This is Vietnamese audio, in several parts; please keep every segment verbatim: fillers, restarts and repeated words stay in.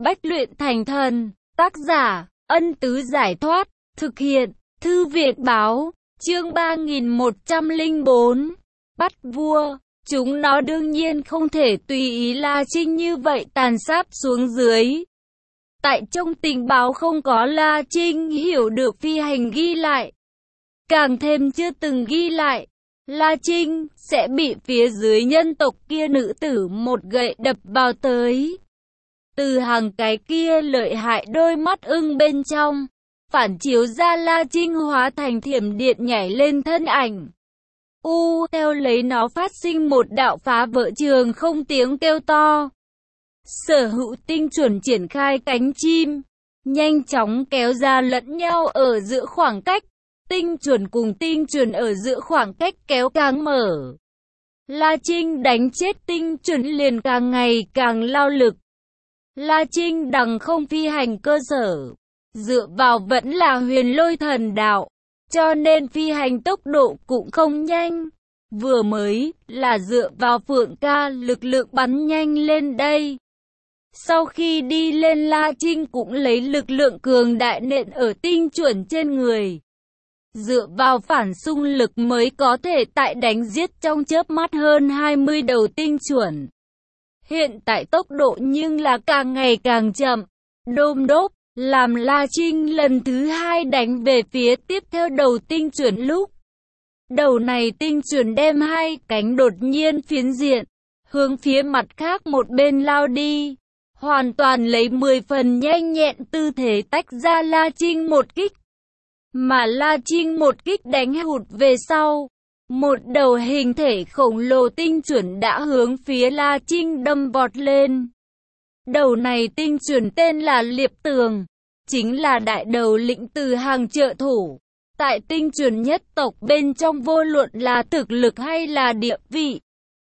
bách luyện thành thần. Tác giả, Ân Tứ Giải Thoát. Thực hiện, Thư Viện Báo. Chương ba nghìn một trăm lẻ bốn. Bắt vua. Chúng nó đương nhiên không thể tùy ý La Trinh như vậy tàn sát xuống dưới. Tại trong tình báo không có La Trinh hiểu được phi hành ghi lại. Càng thêm chưa từng ghi lại. La Trinh sẽ bị phía dưới nhân tộc kia nữ tử một gậy đập vào tới. Từ hàng cái kia lợi hại đôi mắt ưng bên trong, phản chiếu ra La Trinh hóa thành thiểm điện nhảy lên thân ảnh. U theo lấy nó phát sinh một đạo phá vỡ trường không tiếng kêu to. Sở Hữu tinh chuẩn triển khai cánh chim, nhanh chóng kéo ra lẫn nhau ở giữa khoảng cách. Tinh chuẩn cùng tinh chuẩn ở giữa khoảng cách kéo càng mở. La Trinh đánh chết tinh chuẩn liền càng ngày càng lao lực. La Trinh đằng không phi hành cơ sở, dựa vào vẫn là huyền lôi thần đạo, cho nên phi hành tốc độ cũng không nhanh. Vừa mới là dựa vào Phượng Ca lực lượng bắn nhanh lên đây. Sau khi đi lên La Trinh cũng lấy lực lượng cường đại nện ở tinh chuẩn trên người. Dựa vào phản xung lực mới có thể tại đánh giết trong chớp mắt hơn hai mươi đầu tinh chuẩn. Hiện tại tốc độ nhưng là càng ngày càng chậm. Đôm đốp, làm La Trinh lần thứ hai đánh về phía tiếp theo đầu tinh chuẩn lúc. Đầu này tinh chuẩn đem hai cánh đột nhiên phiến diện, hướng phía mặt khác một bên lao đi. Hoàn toàn lấy mười phần nhanh nhẹn tư thế tách ra La Trinh một kích. Mà La Trinh một kích đánh hụt về sau. Một đầu hình thể khổng lồ tinh chuẩn đã hướng phía La Trinh đâm vọt lên. Đầu này tinh chuẩn tên là Liệp Tường, chính là đại đầu lĩnh từ hàng trợ thủ. Tại tinh chuẩn nhất tộc bên trong vô luận là thực lực hay là địa vị,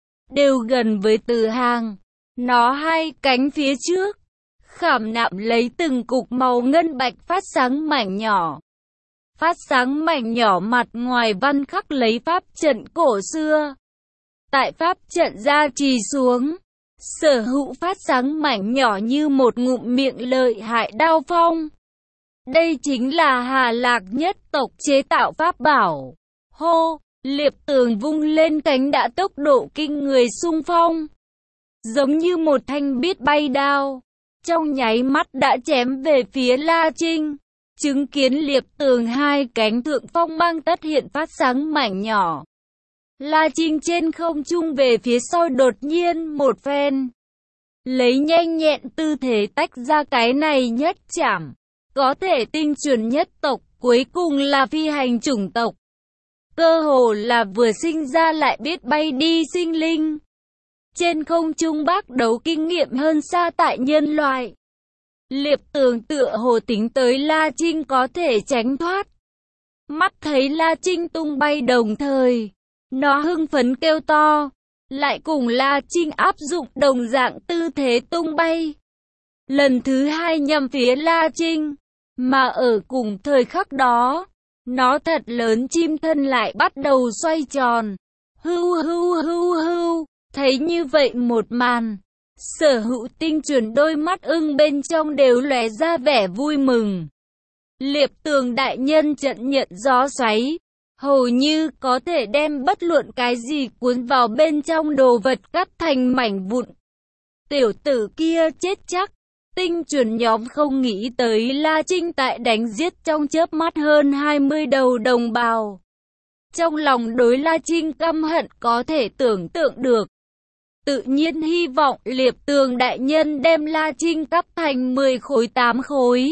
đều gần với từ hàng. Nó hai cánh phía trước, khảm nạm lấy từng cục màu ngân bạch phát sáng mảnh nhỏ. Phát sáng mảnh nhỏ mặt ngoài văn khắc lấy pháp trận cổ xưa. Tại pháp trận gia trì xuống, Sở Hữu phát sáng mảnh nhỏ như một ngụm miệng lợi hại đao phong. Đây chính là Hà Lạc nhất tộc chế tạo pháp bảo. Hô, Liệp Tường vung lên cánh đã tốc độ kinh người xung phong. Giống như một thanh biết bay đao, trong nháy mắt đã chém về phía La Trinh. Chứng kiến Liệp Tường hai cánh thượng phong mang tất hiện phát sáng mảnh nhỏ. La Trinh trên không trung về phía sau đột nhiên một phen. Lấy nhanh nhẹn tư thế tách ra cái này nhất chảm. Có thể tinh chuẩn nhất tộc, cuối cùng là phi hành chủng tộc. Cơ hồ là vừa sinh ra lại biết bay đi sinh linh. Trên không trung bác đấu kinh nghiệm hơn xa tại nhân loại. Liệp Tường tựa hồ tính tới La Trinh có thể tránh thoát. Mắt thấy La Trinh tung bay đồng thời, nó hưng phấn kêu to, lại cùng La Trinh áp dụng đồng dạng tư thế tung bay. Lần thứ hai nhằm phía La Trinh, mà ở cùng thời khắc đó, nó thật lớn chim thân lại bắt đầu xoay tròn. Hưu hưu hưu hưu, thấy như vậy một màn. Sở Hữu tinh chuẩn đôi mắt ưng bên trong đều lóe ra vẻ vui mừng. Liệp Tường đại nhân trận nhận gió xoáy, hầu như có thể đem bất luận cái gì cuốn vào bên trong đồ vật cắt thành mảnh vụn. Tiểu tử kia chết chắc. Tinh chuẩn nhóm không nghĩ tới La Trinh tại đánh giết trong chớp mắt hơn hai mươi đầu đồng bào. Trong lòng đối La Trinh căm hận có thể tưởng tượng được. Tự nhiên hy vọng Liệp Tường đại nhân đem La Trinh cắt thành mười khối tám khối.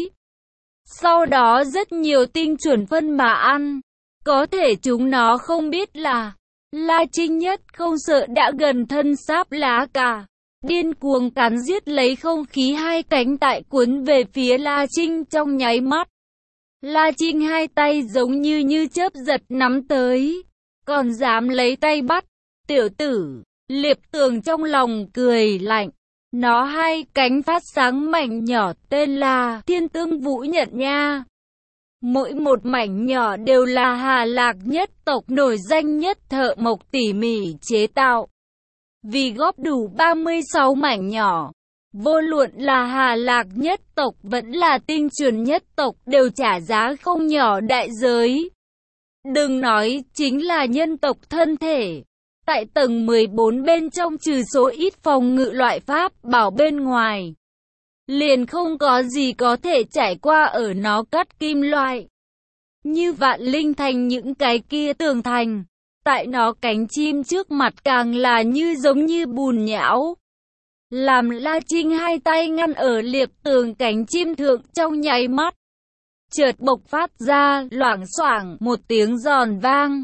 Sau đó rất nhiều tinh chuẩn phân mà ăn. Có thể chúng nó không biết là La Trinh nhất không sợ đã gần thân sáp lá cả. Điên cuồng cắn giết lấy không khí hai cánh tại cuốn về phía La Trinh trong nháy mắt. La Trinh hai tay giống như như chớp giật nắm tới. Còn dám lấy tay bắt. Tiểu tử, Liệp Tường trong lòng cười lạnh. Nó hai cánh phát sáng mảnh nhỏ tên là Thiên Tương Vũ Nhận nha. Mỗi một mảnh nhỏ đều là Hà Lạc nhất tộc nổi danh nhất thợ mộc tỉ mỉ chế tạo. Vì góp đủ ba mươi sáu mảnh nhỏ, Vô luận là Hà Lạc nhất tộc vẫn là Tinh Chuẩn nhất tộc đều trả giá không nhỏ đại giới. Đừng nói chính là nhân tộc thân thể. Tại tầng mười bốn bên trong trừ số ít phòng ngự loại pháp bảo bên ngoài, liền không có gì có thể trải qua ở nó cắt kim loại. Như Vạn Linh Thành những cái kia tường thành, tại nó cánh chim trước mặt càng là như giống như bùn nhão. Làm La Trinh hai tay ngăn ở liệp tường cánh chim thượng trong nháy mắt, chợt bộc phát ra loảng xoảng một tiếng giòn vang.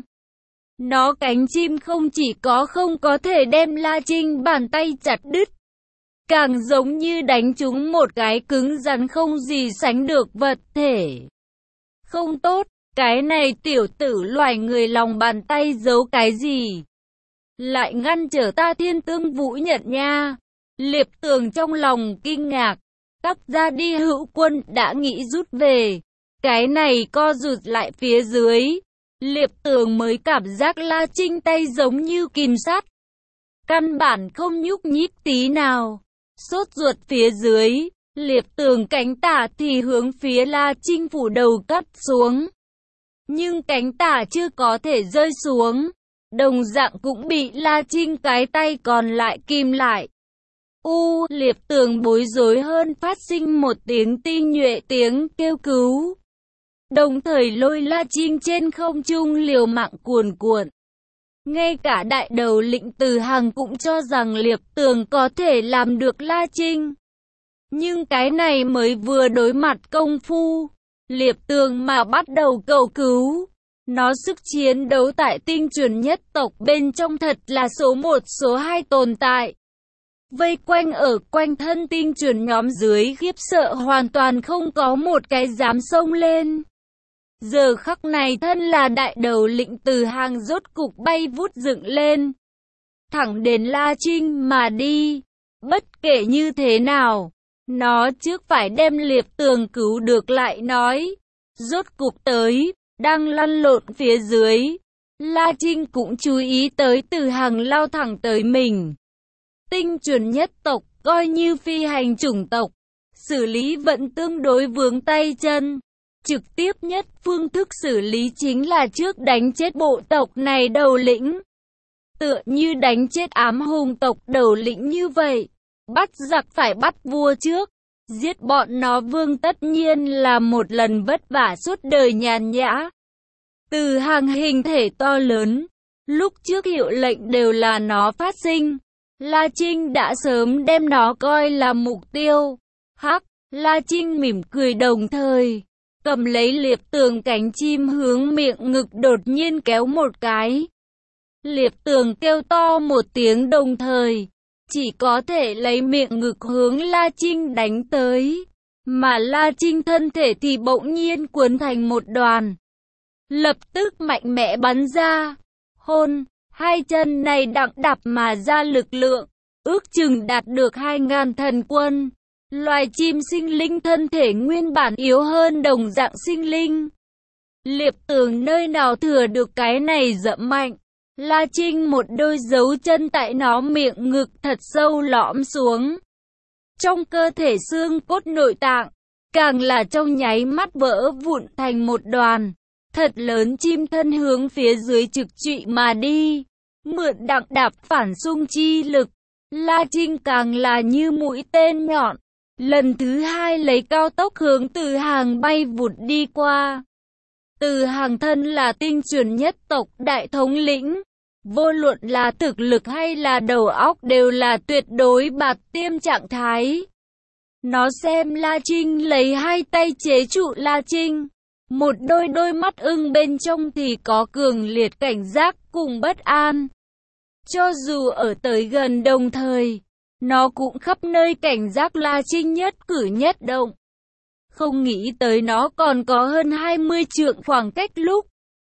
Nó cánh chim không chỉ có không có thể đem La Trinh bàn tay chặt đứt, càng giống như đánh trúng một cái cứng rắn không gì sánh được vật thể. Không tốt, cái này tiểu tử loài người lòng bàn tay giấu cái gì? Lại ngăn trở ta Thiên Tương Vũ Nhật nha. Liệp Tường trong lòng kinh ngạc, các gia đi hữu quân đã nghĩ rút về. Cái này co rụt lại phía dưới, Liệp Tường mới cảm giác La Trinh tay giống như kìm sắt, căn bản không nhúc nhích tí nào. Sốt ruột phía dưới, Liệp Tường cánh tả thì hướng phía La Trinh phủ đầu cắt xuống. Nhưng cánh tả chưa có thể rơi xuống, đồng dạng cũng bị La Trinh cái tay còn lại kìm lại. U, Liệp Tường bối rối hơn phát sinh một tiếng tinh nhuệ tiếng kêu cứu. Đồng thời lôi La Trinh trên không trung liều mạng cuồn cuộn. Ngay cả đại đầu lĩnh Từ Hằng cũng cho rằng Liệp Tường có thể làm được La Trinh. Nhưng cái này mới vừa đối mặt công phu, Liệp Tường mà bắt đầu cầu cứu. Nó sức chiến đấu tại Tinh Chuẩn nhất tộc bên trong thật là số một số hai tồn tại. Vây quanh ở quanh thân Tinh Chuẩn nhóm dưới khiếp sợ hoàn toàn không có một cái dám xông lên. Giờ khắc này thân là đại đầu lĩnh Từ Hằng rốt cục bay vút dựng lên, thẳng đến La Trinh mà đi. Bất kể như thế nào, nó trước phải đem Liệp Tường cứu được lại nói. Rốt cục tới, đang lăn lộn phía dưới, La Trinh cũng chú ý tới Từ Hằng lao thẳng tới mình. Tinh Chuẩn nhất tộc, coi như phi hành chủng tộc, xử lý vẫn tương đối vướng tay chân. Trực tiếp nhất phương thức xử lý chính là trước đánh chết bộ tộc này đầu lĩnh. Tựa như đánh chết ám hùng tộc đầu lĩnh như vậy. Bắt giặc phải bắt vua trước. Giết bọn nó vương tất nhiên là một lần vất vả suốt đời nhàn nhã. Từ Hằng hình thể to lớn, lúc trước hiệu lệnh đều là nó phát sinh. La Trinh đã sớm đem nó coi là mục tiêu. Hắc, La Trinh mỉm cười đồng thời cầm lấy Liệp Tường cánh chim hướng miệng ngực đột nhiên kéo một cái. Liệp Tường kêu to một tiếng đồng thời, chỉ có thể lấy miệng ngực hướng La Trinh đánh tới. Mà La Trinh thân thể thì bỗng nhiên cuốn thành một đoàn, lập tức mạnh mẽ bắn ra. Hôn, hai chân này đặng đạp mà ra lực lượng, ước chừng đạt được hai ngàn thần quân. Loài chim sinh linh thân thể nguyên bản yếu hơn đồng dạng sinh linh. Liệp Tường nơi nào thừa được cái này dẫm mạnh. La Trinh một đôi dấu chân tại nó miệng ngực thật sâu lõm xuống. Trong cơ thể xương cốt nội tạng, càng là trong nháy mắt vỡ vụn thành một đoàn. Thật lớn chim thân hướng phía dưới trực trụy mà đi. Mượn đặng đạp phản xung chi lực, La Trinh càng là như mũi tên nhọn. Lần thứ hai lấy cao tốc hướng Từ Hằng bay vụt đi qua. Từ Hằng thân là Tinh Chuẩn nhất tộc đại thống lĩnh. Vô luận là thực lực hay là đầu óc đều là tuyệt đối bạt tiêm trạng thái. Nó xem La Trinh lấy hai tay chế trụ La Trinh. Một đôi đôi mắt ưng bên trong thì có cường liệt cảnh giác cùng bất an. Cho dù ở tới gần đồng thời, nó cũng khắp nơi cảnh giác La Trinh nhất cử nhất động. Không nghĩ tới nó còn có hơn hai mươi trượng khoảng cách lúc.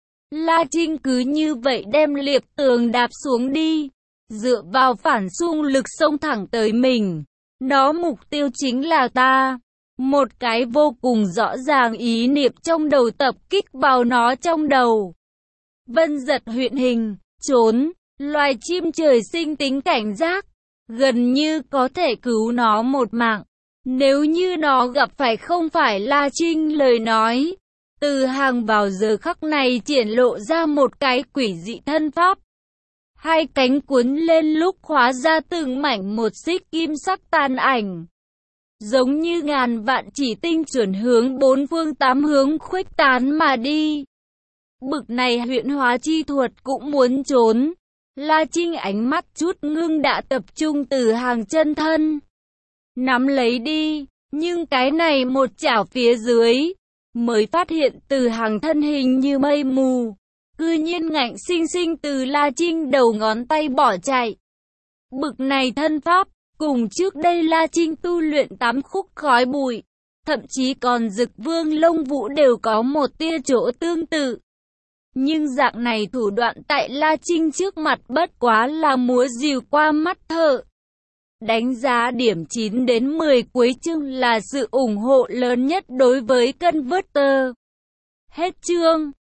La Trinh cứ như vậy đem Liệp Tường đạp xuống đi. Dựa vào phản xung lực xông thẳng tới mình. Nó mục tiêu chính là ta. Một cái vô cùng rõ ràng ý niệm trong đầu tập kích vào nó trong đầu. Vân giật huyện hình, trốn, loài chim trời sinh tính cảnh giác. gần như có thể cứu nó một mạng. Nếu như nó gặp phải không phải La Trinh lời nói. Từ Hàng vào giờ khắc này triển lộ ra một cái quỷ dị thân pháp. Hai cánh cuốn lên lúc hóa ra từng mảnh một xích kim sắc tàn ảnh. Giống như ngàn vạn chỉ tinh chuẩn hướng bốn phương tám hướng khuếch tán mà đi. Bực này huyễn hóa chi thuật cũng muốn trốn. La Trinh ánh mắt chút ngưng đã tập trung Từ Hàng chân thân. Nắm lấy đi, nhưng cái này một chảo phía dưới. Mới phát hiện Từ Hàng thân hình như mây mù. Cư nhiên ngạnh sinh sinh từ La Trinh đầu ngón tay bỏ chạy. Bực này thân pháp, cùng trước đây La Trinh tu luyện tám khúc khói bụi. Thậm chí còn Dực Vương Lông Vũ đều có một tia chỗ tương tự. Nhưng dạng này thủ đoạn tại La Trinh trước mặt bất quá là múa rìu qua mắt thợ. Đánh giá điểm chín đến mười cuối chương là sự ủng hộ lớn nhất đối với Converter. Hết chương.